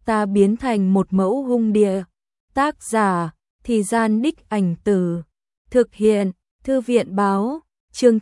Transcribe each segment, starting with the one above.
ta biến thành một mẫu hung địa. Tác giả, Thì Gian Đích Ảnh Tử. Thực hiện, Thư viện báo, chương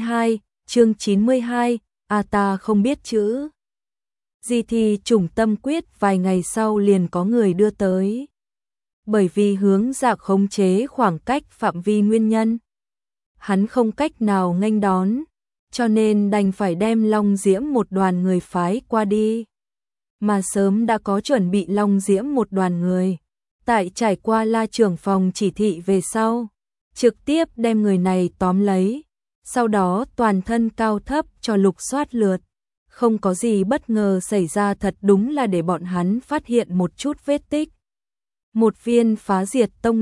92, ta không biết chữ. Di thi trùng tâm quyết vài ngày sau liền có người đưa tới. Bởi vì Hướng Dạ khống chế khoảng cách phạm vi nguyên nhân, hắn không cách nào nghênh đón, cho nên đành phải đem Long Diễm một đoàn người phái qua đi. Mà sớm đã có chuẩn bị Long Diễm một đoàn người, tại trải qua La trưởng phòng chỉ thị về sau, trực tiếp đem người này tóm lấy, sau đó toàn thân cao thấp cho lục soát lượt. Không có gì bất ngờ xảy ra, thật đúng là để bọn hắn phát hiện một chút vết tích. Một viên phá diệt tông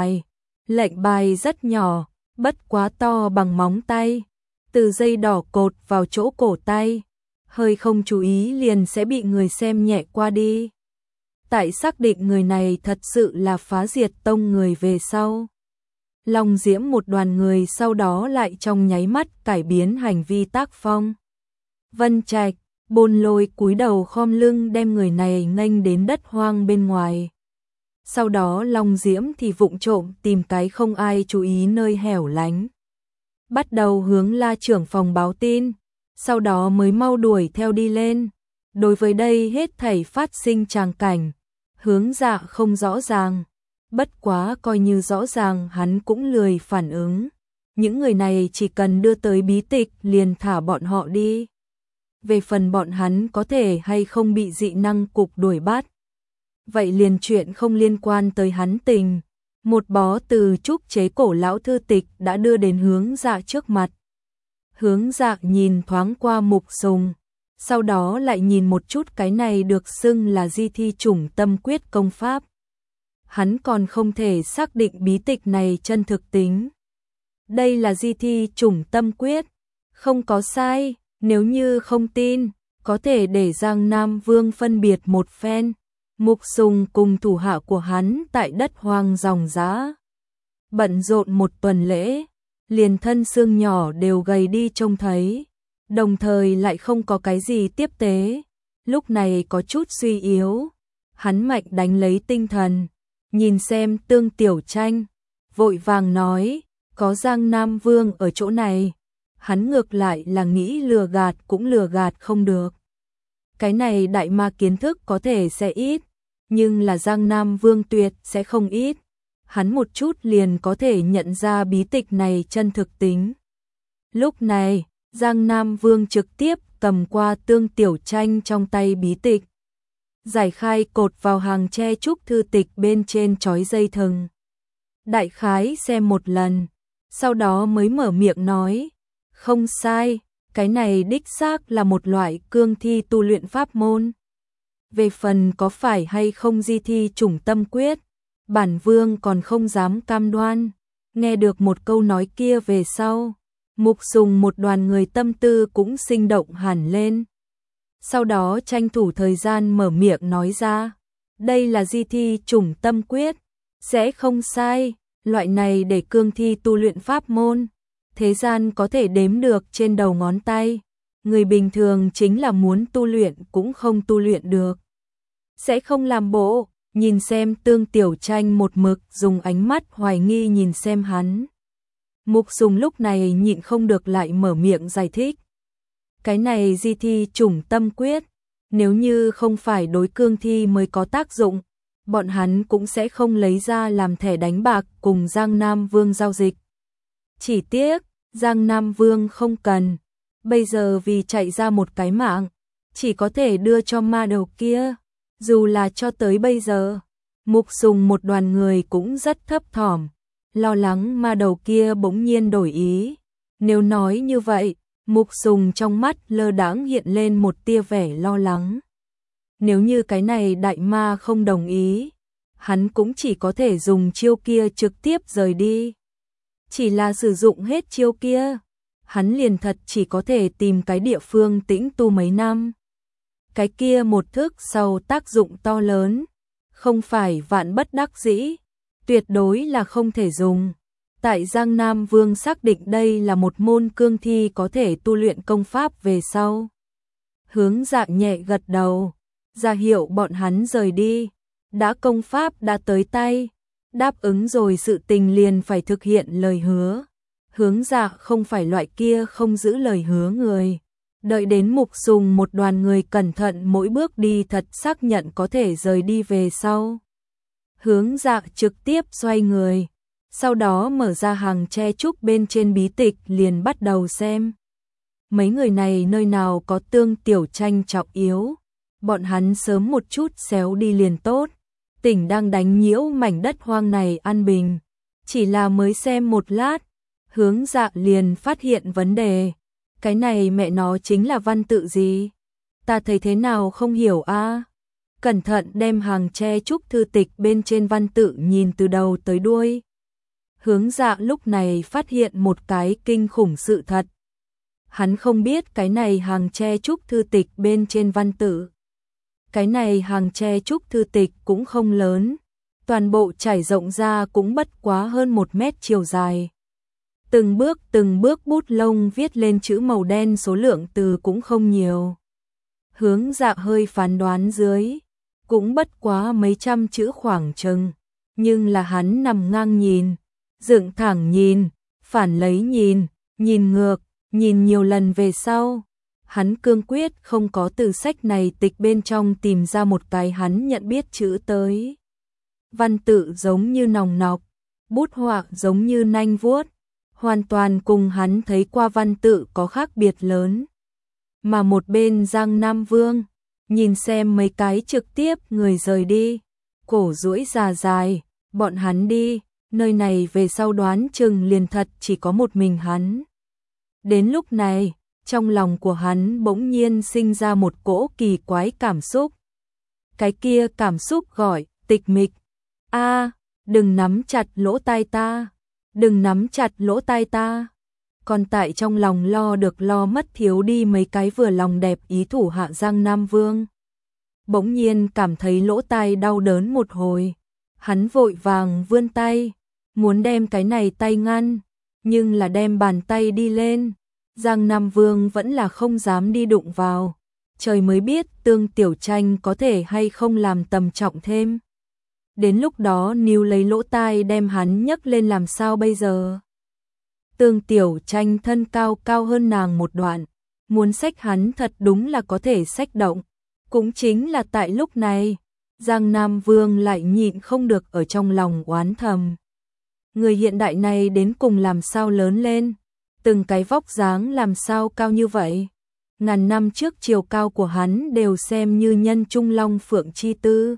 lệnh bài rất nhỏ, bất quá to bằng móng tay, từ dây đỏ cột vào chỗ cổ tay, hơi không chú ý liền sẽ bị người xem nhẹ qua đi. Tại xác định người này thật sự là phá diệt tông người về sau, Long Diễm một đoàn người sau đó lại trong nháy mắt cải biến hành vi tác phong. Vân Trạch, Bôn Lôi cúi đầu khom lưng đem người này nghênh đến đất hoang bên ngoài. Sau đó Long Diễm thì vụng trộm tìm cái không ai chú ý nơi hẻo lánh, bắt đầu hướng La trưởng phòng báo tin, sau đó mới mau đuổi theo đi lên. Đối với đây hết thảy phát sinh tràng cảnh, Hướng Dạ không rõ ràng, bất quá coi như rõ ràng hắn cũng lười phản ứng. Những người này chỉ cần đưa tới bí tịch liền thả bọn họ đi. Về phần bọn hắn có thể hay không bị dị năng cục đuổi bắt, vậy liền chuyện không liên quan tới hắn tình. Một bó từ trúc chế cổ lão thư tịch đã đưa đến Hướng Dạ trước mặt. Hướng Dạ nhìn thoáng qua Mục Sùng, sau đó lại nhìn một chút cái này được xưng là di thi chủng tâm quyết công pháp. Hắn còn không thể xác định bí tịch này chân thực tính. Đây là di thi chủng tâm quyết, không có sai, nếu như không tin, có thể để Giang Nam Vương phân biệt một phen. Mục Sùng cùng thủ hạ của hắn tại đất hoang ròng rã bận rộn một tuần lễ, liền thân xương nhỏ đều gầy đi trông thấy, đồng thời lại không có cái gì tiếp tế, lúc này có chút suy yếu. Hắn mạnh đánh lấy tinh thần, nhìn xem Tương Tiểu Tranh, vội vàng nói, có Giang Nam Vương ở chỗ này. Hắn ngược lại là nghĩ lừa gạt cũng lừa gạt không được. Cái này đại ma kiến thức có thể sẽ ít, nhưng là Giang Nam Vương tuyệt sẽ không ít. Hắn một chút liền có thể nhận ra bí tịch này chân thực tính. Lúc này, Giang Nam Vương trực tiếp cầm qua Tương Tiểu Tranh trong tay bí tịch, giải khai cột vào hàng tre trúc thư tịch bên trên trói dây thừng. Đại khái xem một lần, sau đó mới mở miệng nói, không sai, cái này đích xác là một loại cương thi tu luyện pháp môn. Về phần có phải hay không di thi chủng tâm quyết, bản vương còn không dám cam đoan. Nghe được một câu nói kia về sau, Mục Sùng một đoàn người tâm tư cũng sinh động hẳn lên. Sau đó tranh thủ thời gian mở miệng nói ra, đây là di thi chủng tâm quyết, sẽ không sai, loại này để cương thi tu luyện pháp môn, thế gian có thể đếm được trên đầu ngón tay, người bình thường chính là muốn tu luyện cũng không tu luyện được. Sẽ không làm bộ. Nhìn xem Tương Tiểu Tranh một mực dùng ánh mắt hoài nghi nhìn xem hắn. Mục Sùng lúc này nhịn không được lại mở miệng giải thích. Cái này di thi chủng tâm quyết, nếu như không phải đối cương thi mới có tác dụng, bọn hắn cũng sẽ không lấy ra làm thẻ đánh bạc cùng Giang Nam Vương giao dịch. Chỉ tiếc, Giang Nam Vương không cần, bây giờ vì chạy ra một cái mạng, chỉ có thể đưa cho ma đầu kia. Dù là cho tới bây giờ, Mục Sùng một đoàn người cũng rất thấp thỏm, lo lắng ma đầu kia bỗng nhiên đổi ý. Nếu nói như vậy, Mục Sùng trong mắt lơ đãng hiện lên một tia vẻ lo lắng. Nếu như cái này đại ma không đồng ý, hắn cũng chỉ có thể dùng chiêu kia trực tiếp rời đi. Chỉ là sử dụng hết chiêu kia, hắn liền thật chỉ có thể tìm cái địa phương tĩnh tu mấy năm. Cái kia một thức sau tác dụng to lớn, không phải vạn bất đắc dĩ, tuyệt đối là không thể dùng. Tại Giang Nam Vương xác định đây là một môn cương thi có thể tu luyện công pháp về sau. Hướng Dạ nhẹ gật đầu, ra hiệu bọn hắn rời đi. Đã công pháp đã tới tay, đáp ứng rồi sự tình liền phải thực hiện lời hứa. Hướng Dạ không phải loại kia không giữ lời hứa người. Đợi đến Mục Sùng một đoàn người cẩn thận mỗi bước đi thật xác nhận có thể rời đi về sau. Hướng Dạ trực tiếp xoay người, sau đó mở ra hàng tre trúc bên trên bí tịch liền bắt đầu xem. Mấy người này nơi nào có Tương Tiểu Tranh trọng yếu, bọn hắn sớm một chút xéo đi liền tốt. Tỉnh đang đánh nhiễu mảnh đất hoang này an bình. Chỉ là mới xem một lát, Hướng Dạ liền phát hiện vấn đề. Cái này mẹ nó chính là văn tự gì? Ta thấy thế nào không hiểu a. Cẩn thận đem hàng tre trúc thư tịch bên trên văn tự nhìn từ đầu tới đuôi. Hướng Dạ lúc này phát hiện một cái kinh khủng sự thật. Hắn không biết cái này hàng tre trúc thư tịch bên trên văn tự. Cái này hàng tre trúc thư tịch cũng không lớn, toàn bộ trải rộng ra cũng bất quá hơn 1 mét chiều dài. Từng bước bút lông viết lên chữ màu đen, số lượng từ cũng không nhiều. Hướng Dạ hơi phán đoán dưới, cũng bất quá mấy trăm chữ khoảng chừng, nhưng là hắn nằm ngang nhìn, dựng thẳng nhìn, phản lấy nhìn, nhìn ngược, nhìn nhiều lần về sau. Hắn cương quyết không có từ sách này tịch bên trong tìm ra một cái hắn nhận biết chữ tới. Văn tự giống như nòng nọc, bút họa giống như nanh vuốt, hoàn toàn cùng hắn thấy qua văn tự có khác biệt lớn. Mà một bên Giang Nam Vương, nhìn xem mấy cái trực tiếp người rời đi, cổ duỗi già dài, bọn hắn đi, nơi này về sau đoán chừng liền thật chỉ có một mình hắn. Đến lúc này, trong lòng của hắn bỗng nhiên sinh ra một cỗ kỳ quái cảm xúc. Cái kia cảm xúc gọi tịch mịch. Đừng nắm chặt lỗ tai ta, đừng nắm chặt lỗ tai ta. Còn tại trong lòng lo được lo mất thiếu đi mấy cái vừa lòng đẹp ý thủ hạ Giang Nam Vương. Bỗng nhiên cảm thấy lỗ tai đau đớn một hồi. Hắn vội vàng vươn tay, muốn đem cái này tay ngăn, nhưng là đem bàn tay đi lên. Giang Nam Vương vẫn là không dám đi đụng vào. Trời mới biết Tương Tiểu Tranh có thể hay không làm tầm trọng thêm. Đến lúc đó níu lấy lỗ tai đem hắn nhấc lên làm sao bây giờ? Tương Tiểu Tranh thân cao cao hơn nàng một đoạn, muốn xách hắn thật đúng là có thể xách động. Cũng chính là tại lúc này, Giang Nam Vương lại nhịn không được ở trong lòng oán thầm. Người hiện đại này đến cùng làm sao lớn lên? Từng cái vóc dáng làm sao cao như vậy? Ngàn năm trước chiều cao của hắn đều xem như nhân trung long phượng chi tư.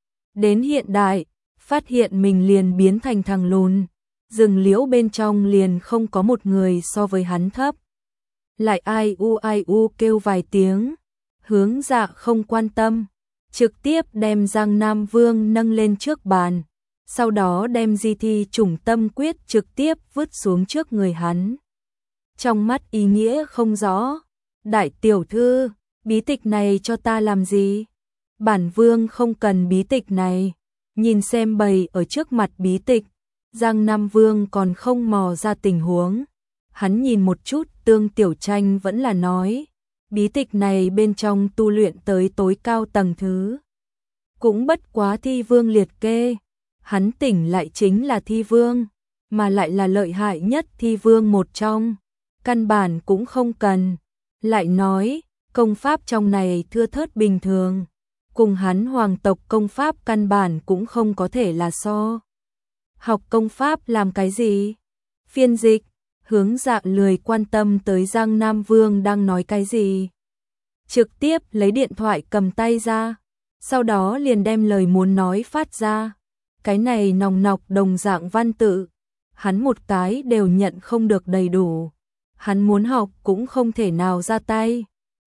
Đến hiện đại, phát hiện mình liền biến thành thằng lùn, rừng liễu bên trong liền không có một người so với hắn thấp. Lại ai u kêu vài tiếng, Hướng Dạ không quan tâm, trực tiếp đem Giang Nam Vương nâng lên trước bàn, sau đó đem di thi trùng tâm quyết trực tiếp vứt xuống trước người hắn. Trong mắt ý nghĩa không rõ, đại tiểu thư, bí tịch này cho ta làm gì? Bản vương không cần bí tịch này. Nhìn xem bày ở trước mặt bí tịch, Giang Nam Vương còn không mò ra tình huống. Hắn nhìn một chút Tương Tiểu Tranh vẫn là nói, bí tịch này bên trong tu luyện tới tối cao tầng thứ. Cũng bất quá thi vương liệt kê, hắn tỉnh lại chính là thi vương, mà lại là lợi hại nhất thi vương một trong. Căn bản cũng không cần. Lại nói, công pháp trong này thưa thớt bình thường, cùng hắn hoàng tộc công pháp căn bản cũng không có thể là so. Học công pháp làm cái gì? Phiên dịch, Hướng Dạ lười quan tâm tới Giang Nam Vương đang nói cái gì. Trực tiếp lấy điện thoại cầm tay ra, sau đó liền đem lời muốn nói phát ra. Cái này nòng nọc đồng dạng văn tự, hắn một cái đều nhận không được đầy đủ. Hắn muốn học cũng không thể nào ra tay.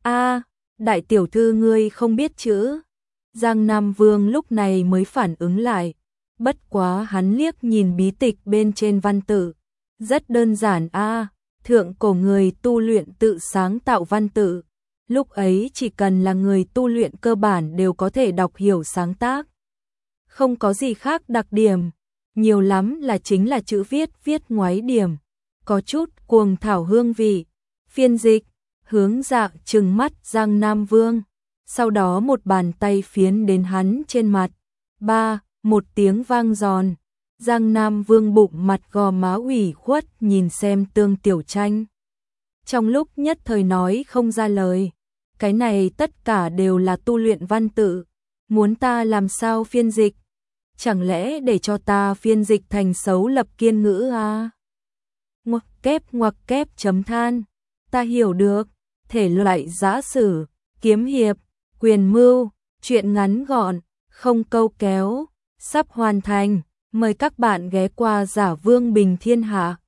Đại tiểu thư ngươi không biết chữ. Giang Nam Vương lúc này mới phản ứng lại. Bất quá hắn liếc nhìn bí tịch bên trên văn tự. Rất đơn giản thượng cổ người tu luyện tự sáng tạo văn tự. Lúc ấy chỉ cần là người tu luyện cơ bản đều có thể đọc hiểu sáng tác. Không có gì khác đặc điểm. Nhiều lắm là chính là chữ viết ngoái điểm. Có chút cuồng thảo hương vị. Phiên dịch, Hướng Dạ trừng mắt Giang Nam Vương. Sau đó một bàn tay phiến đến hắn trên mặt. Ba, một tiếng vang giòn. Giang Nam Vương bụng mặt gò má ủy khuất nhìn xem Tương Tiểu Tranh. Trong lúc nhất thời nói không ra lời. Cái này tất cả đều là tu luyện văn tự. Muốn ta làm sao phiên dịch? Chẳng lẽ để cho ta phiên dịch thành xấu lập kiên ngữ à? Ngoặc kép chấm than. Ta hiểu được. Thể loại giã sử, kiếm hiệp, quyền mưu, truyện ngắn gọn, không câu kéo, sắp hoàn thành. Mời các bạn ghé qua Giả Vương Bình Thiên Hạ.